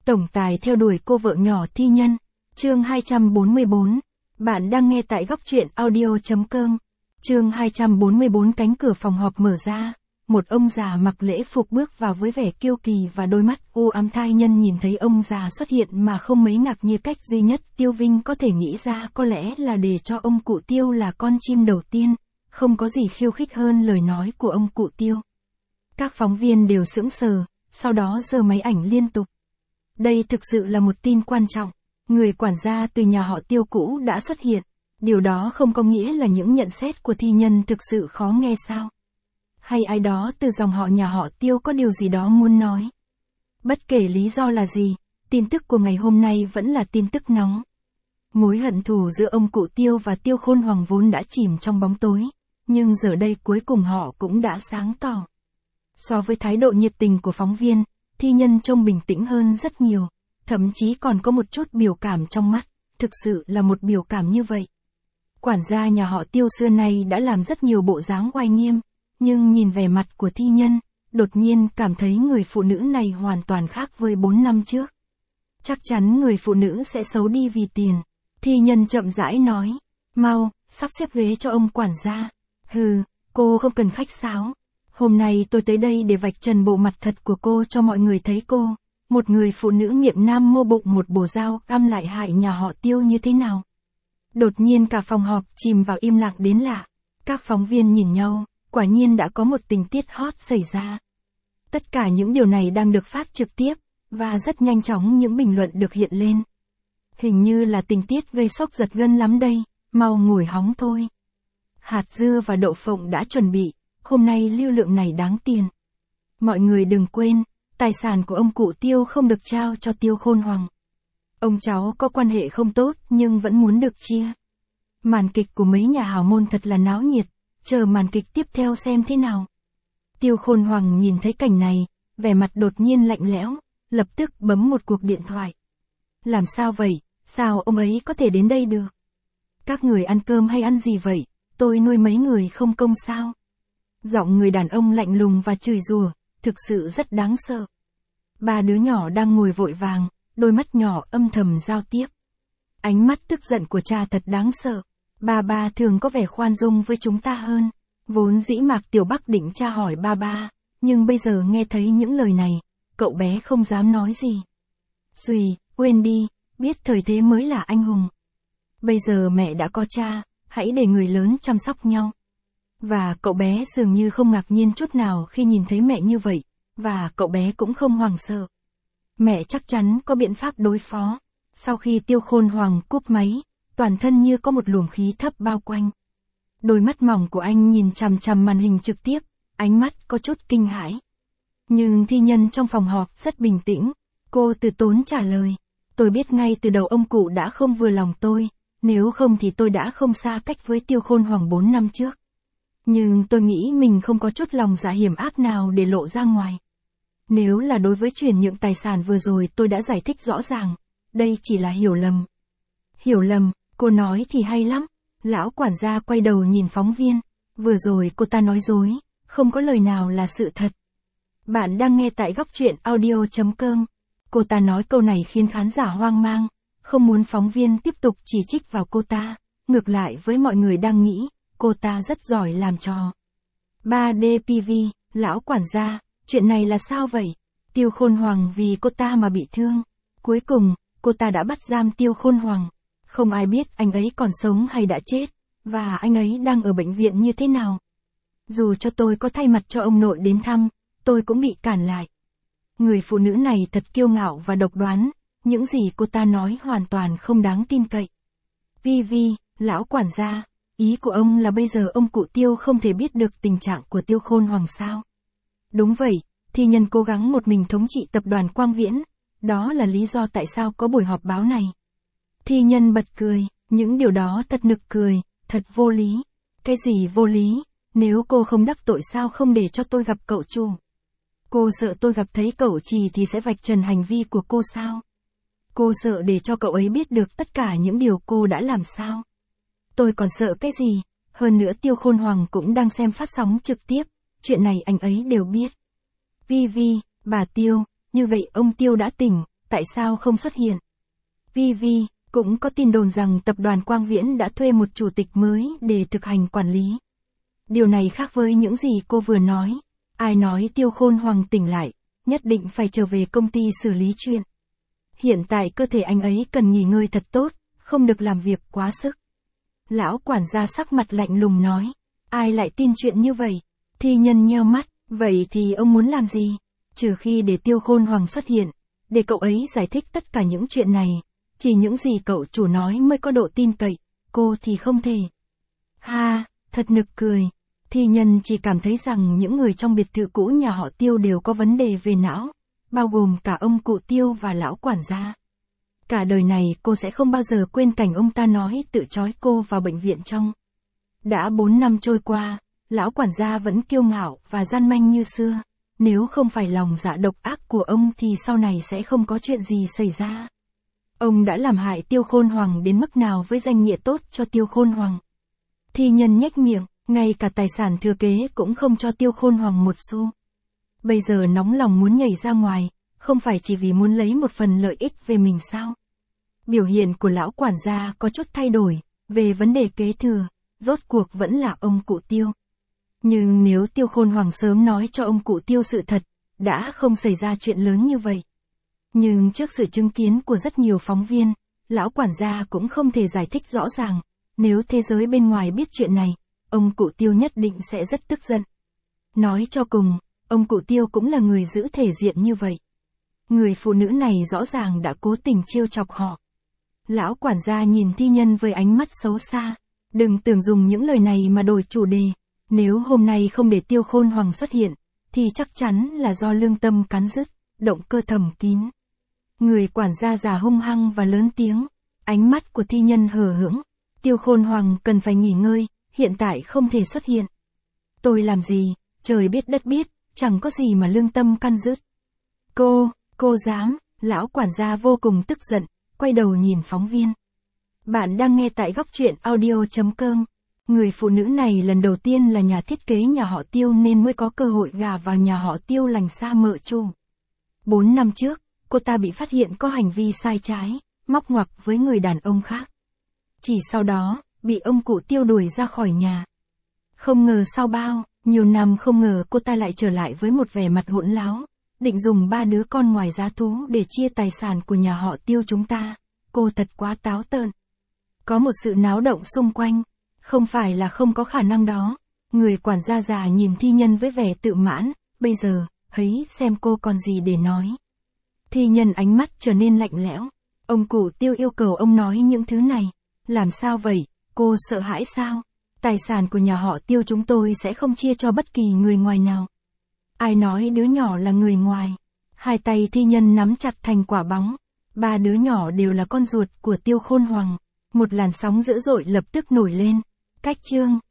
Tổng tài theo đuổi cô vợ nhỏ thi nhân. Chương 244. Bạn đang nghe tại góc truyện audio.com. Chương 244. Cánh cửa phòng họp mở ra. Một ông già mặc lễ phục bước vào với vẻ kiêu kỳ và đôi mắt u ám. Thai nhân nhìn thấy ông già xuất hiện mà không mấy ngạc nhiên. Cách duy nhất Tiêu Vinh có thể nghĩ ra có lẽ là để cho ông cụ Tiêu là con chim đầu tiên. Không có gì khiêu khích hơn lời nói của ông cụ Tiêu. Các phóng viên đều sững sờ, sau đó giơ máy ảnh liên tục. Đây thực sự là một tin quan trọng. Người quản gia từ nhà họ Tiêu cũ đã xuất hiện. Điều đó không có nghĩa là những nhận xét của thi nhân thực sự khó nghe sao? Hay ai đó từ dòng họ nhà họ Tiêu có điều gì đó muốn nói? Bất kể lý do là gì, tin tức của ngày hôm nay vẫn là tin tức nóng. Mối hận thù giữa ông cụ Tiêu và Tiêu Khôn Hoàng vốn đã chìm trong bóng tối, nhưng giờ đây cuối cùng họ cũng đã sáng tỏ. So với thái độ nhiệt tình của phóng viên, thi nhân trông bình tĩnh hơn rất nhiều, thậm chí còn có một chút biểu cảm trong mắt, thực sự là một biểu cảm như vậy. Quản gia nhà họ Tiêu xưa nay đã làm rất nhiều bộ dáng oai nghiêm, nhưng nhìn vẻ mặt của thi nhân, đột nhiên cảm thấy người phụ nữ này hoàn toàn khác với 4 năm trước. Chắc chắn người phụ nữ sẽ xấu đi vì tiền. Thi nhân chậm rãi nói, mau, sắp xếp ghế cho ông quản gia. Hừ, cô không cần khách sáo. Hôm nay tôi tới đây để vạch trần bộ mặt thật của cô cho mọi người thấy cô. Một người phụ nữ miệng nam mô bụng một bồ dao găm lại hại nhà họ Tiêu như thế nào. Đột nhiên cả phòng họp chìm vào im lặng đến lạ. Các phóng viên nhìn nhau, quả nhiên đã có một tình tiết hot xảy ra. Tất cả những điều này đang được phát trực tiếp, và rất nhanh chóng những bình luận được hiện lên. Hình như là tình tiết gây sốc giật gân lắm đây, mau ngồi hóng thôi. Hạt dưa và đậu phộng đã chuẩn bị, hôm nay lưu lượng này đáng tiền. Mọi người đừng quên, tài sản của ông cụ Tiêu không được trao cho Tiêu Khôn Hoàng. Ông cháu có quan hệ không tốt nhưng vẫn muốn được chia. Màn kịch của mấy nhà hào môn thật là náo nhiệt, chờ màn kịch tiếp theo xem thế nào. Tiêu Khôn Hoàng nhìn thấy cảnh này, vẻ mặt đột nhiên lạnh lẽo, lập tức bấm một cuộc điện thoại. Làm sao vậy, sao ông ấy có thể đến đây được? Các người ăn cơm hay ăn gì vậy, tôi nuôi mấy người không công sao? Giọng người đàn ông lạnh lùng và chửi rủa, thực sự rất đáng sợ. Ba đứa nhỏ đang ngồi vội vàng, đôi mắt nhỏ âm thầm giao tiếp. Ánh mắt tức giận của cha thật đáng sợ. Ba thường có vẻ khoan dung với chúng ta hơn. Vốn dĩ Mạc Tiểu Bắc định tra hỏi ba, nhưng bây giờ nghe thấy những lời này, cậu bé không dám nói gì. Xùi, quên đi, biết thời thế mới là anh hùng. Bây giờ mẹ đã có cha, hãy để người lớn chăm sóc nhau. Và cậu bé dường như không ngạc nhiên chút nào khi nhìn thấy mẹ như vậy, và cậu bé cũng không hoảng sợ. Mẹ chắc chắn có biện pháp đối phó. Sau khi Tiêu Khôn Hoàng cúp máy, toàn thân như có một luồng khí thấp bao quanh. Đôi mắt mỏng của anh nhìn chằm chằm màn hình trực tiếp, ánh mắt có chút kinh hãi. Nhưng thi nhân trong phòng họp rất bình tĩnh, cô từ tốn trả lời. Tôi biết ngay từ đầu ông cụ đã không vừa lòng tôi, nếu không thì tôi đã không xa cách với Tiêu Khôn Hoàng 4 năm trước. Nhưng tôi nghĩ mình không có chút lòng dạ hiểm ác nào để lộ ra ngoài. Nếu là đối với chuyển nhượng tài sản vừa rồi tôi đã giải thích rõ ràng, đây chỉ là hiểu lầm. Hiểu lầm, cô nói thì hay lắm. Lão quản gia quay đầu nhìn phóng viên, vừa rồi cô ta nói dối, không có lời nào là sự thật. Bạn đang nghe tại góc truyện audio.com. Cô ta nói câu này khiến khán giả hoang mang, không muốn phóng viên tiếp tục chỉ trích vào cô ta, ngược lại với mọi người đang nghĩ, cô ta rất giỏi làm trò. 3DPV, lão quản gia, chuyện này là sao vậy? Tiêu Khôn Hoàng vì cô ta mà bị thương. Cuối cùng, cô ta đã bắt giam Tiêu Khôn Hoàng. Không ai biết anh ấy còn sống hay đã chết, và anh ấy đang ở bệnh viện như thế nào. Dù cho tôi có thay mặt cho ông nội đến thăm, tôi cũng bị cản lại. Người phụ nữ này thật kiêu ngạo và độc đoán, những gì cô ta nói hoàn toàn không đáng tin cậy. Vi, lão quản gia, ý của ông là bây giờ ông cụ Tiêu không thể biết được tình trạng của Tiêu Khôn Hoàng sao? Đúng vậy, thi nhân cố gắng một mình thống trị tập đoàn Quang Viễn, đó là lý do tại sao có buổi họp báo này. Thi nhân bật cười, những điều đó thật nực cười, thật vô lý. Cái gì vô lý, nếu cô không đắc tội sao không để cho tôi gặp cậu chủ? Cô sợ tôi gặp thấy cậu Trì thì sẽ vạch trần hành vi của cô sao? Cô sợ để cho cậu ấy biết được tất cả những điều cô đã làm sao? Tôi còn sợ cái gì? Hơn nữa Tiêu Khôn Hoàng cũng đang xem phát sóng trực tiếp, chuyện này anh ấy đều biết. Vi, bà Tiêu, như vậy ông Tiêu đã tỉnh, tại sao không xuất hiện? Vi, cũng có tin đồn rằng tập đoàn Quang Viễn đã thuê một chủ tịch mới để thực hành quản lý. Điều này khác với những gì cô vừa nói. Ai nói Tiêu Khôn Hoàng tỉnh lại, nhất định phải trở về công ty xử lý chuyện. Hiện tại cơ thể anh ấy cần nghỉ ngơi thật tốt, không được làm việc quá sức. Lão quản gia sắc mặt lạnh lùng nói. Ai lại tin chuyện như vậy? Thi Nhân nheo mắt, vậy thì ông muốn làm gì? Trừ khi để Tiêu Khôn Hoàng xuất hiện, để cậu ấy giải thích tất cả những chuyện này. Chỉ những gì cậu chủ nói mới có độ tin cậy, cô thì không thể. Ha, thật nực cười. Thi Nhân chỉ cảm thấy rằng những người trong biệt thự cũ nhà họ Tiêu đều có vấn đề về não, bao gồm cả ông cụ Tiêu và lão quản gia. Cả đời này cô sẽ không bao giờ quên cảnh ông ta nói tự trói cô vào bệnh viện trong. Đã 4 năm trôi qua, lão quản gia vẫn kiêu ngạo và gian manh như xưa. Nếu không phải lòng dạ độc ác của ông thì sau này sẽ không có chuyện gì xảy ra. Ông đã làm hại Tiêu Khôn Hoàng đến mức nào với danh nghĩa tốt cho Tiêu Khôn Hoàng? Thi Nhân nhếch miệng, ngay cả tài sản thừa kế cũng không cho Tiêu Khôn Hoàng một xu. Bây giờ nóng lòng muốn nhảy ra ngoài, không phải chỉ vì muốn lấy một phần lợi ích về mình sao? Biểu hiện của lão quản gia có chút thay đổi, về vấn đề kế thừa, rốt cuộc vẫn là ông cụ Tiêu. Nhưng nếu Tiêu Khôn Hoàng sớm nói cho ông cụ Tiêu sự thật, đã không xảy ra chuyện lớn như vậy. Nhưng trước sự chứng kiến của rất nhiều phóng viên, lão quản gia cũng không thể giải thích rõ ràng. Nếu thế giới bên ngoài biết chuyện này, ông cụ Tiêu nhất định sẽ rất tức giận. Nói cho cùng, ông cụ Tiêu cũng là người giữ thể diện như vậy. Người phụ nữ này rõ ràng đã cố tình trêu chọc họ. Lão quản gia nhìn Thi Nhân với ánh mắt xấu xa. Đừng tưởng dùng những lời này mà đổi chủ đề. Nếu hôm nay không để Tiêu Khôn Hoàng xuất hiện, thì chắc chắn là do lương tâm cắn rứt, động cơ thầm kín. Người quản gia già hung hăng và lớn tiếng. Ánh mắt của Thi Nhân hờ hững. Tiêu Khôn Hoàng cần phải nghỉ ngơi, hiện tại không thể xuất hiện. Tôi làm gì, trời biết đất biết, chẳng có gì mà lương tâm căn dứt. Cô dám, lão quản gia vô cùng tức giận, quay đầu nhìn phóng viên. Bạn đang nghe tại góc truyện audio.com. Người phụ nữ này lần đầu tiên là nhà thiết kế nhà họ Tiêu nên mới có cơ hội gả vào nhà họ Tiêu lành xa mợ Chu. 4 năm trước, cô ta bị phát hiện có hành vi sai trái, móc ngoặc với người đàn ông khác. Chỉ sau đó, bị ông cụ Tiêu đuổi ra khỏi nhà. Không ngờ sau nhiều năm không ngờ cô ta lại trở lại với một vẻ mặt hỗn láo, định dùng 3 đứa con ngoài giá thú để chia tài sản của nhà họ Tiêu chúng ta. Cô thật quá táo tợn. Có một sự náo động xung quanh, không phải là không có khả năng đó. Người quản gia già nhìn Thi Nhân với vẻ tự mãn, bây giờ, hãy xem cô còn gì để nói. Thi Nhân ánh mắt trở nên lạnh lẽo. Ông cụ Tiêu yêu cầu ông nói những thứ này. Làm sao vậy, cô sợ hãi sao? Tài sản của nhà họ Tiêu chúng tôi sẽ không chia cho bất kỳ người ngoài nào. Ai nói đứa nhỏ là người ngoài? Hai tay Thi Nhân nắm chặt thành quả bóng. 3 đứa nhỏ đều là con ruột của Tiêu Khôn Hoàng. Một làn sóng dữ dội lập tức nổi lên. Cách chương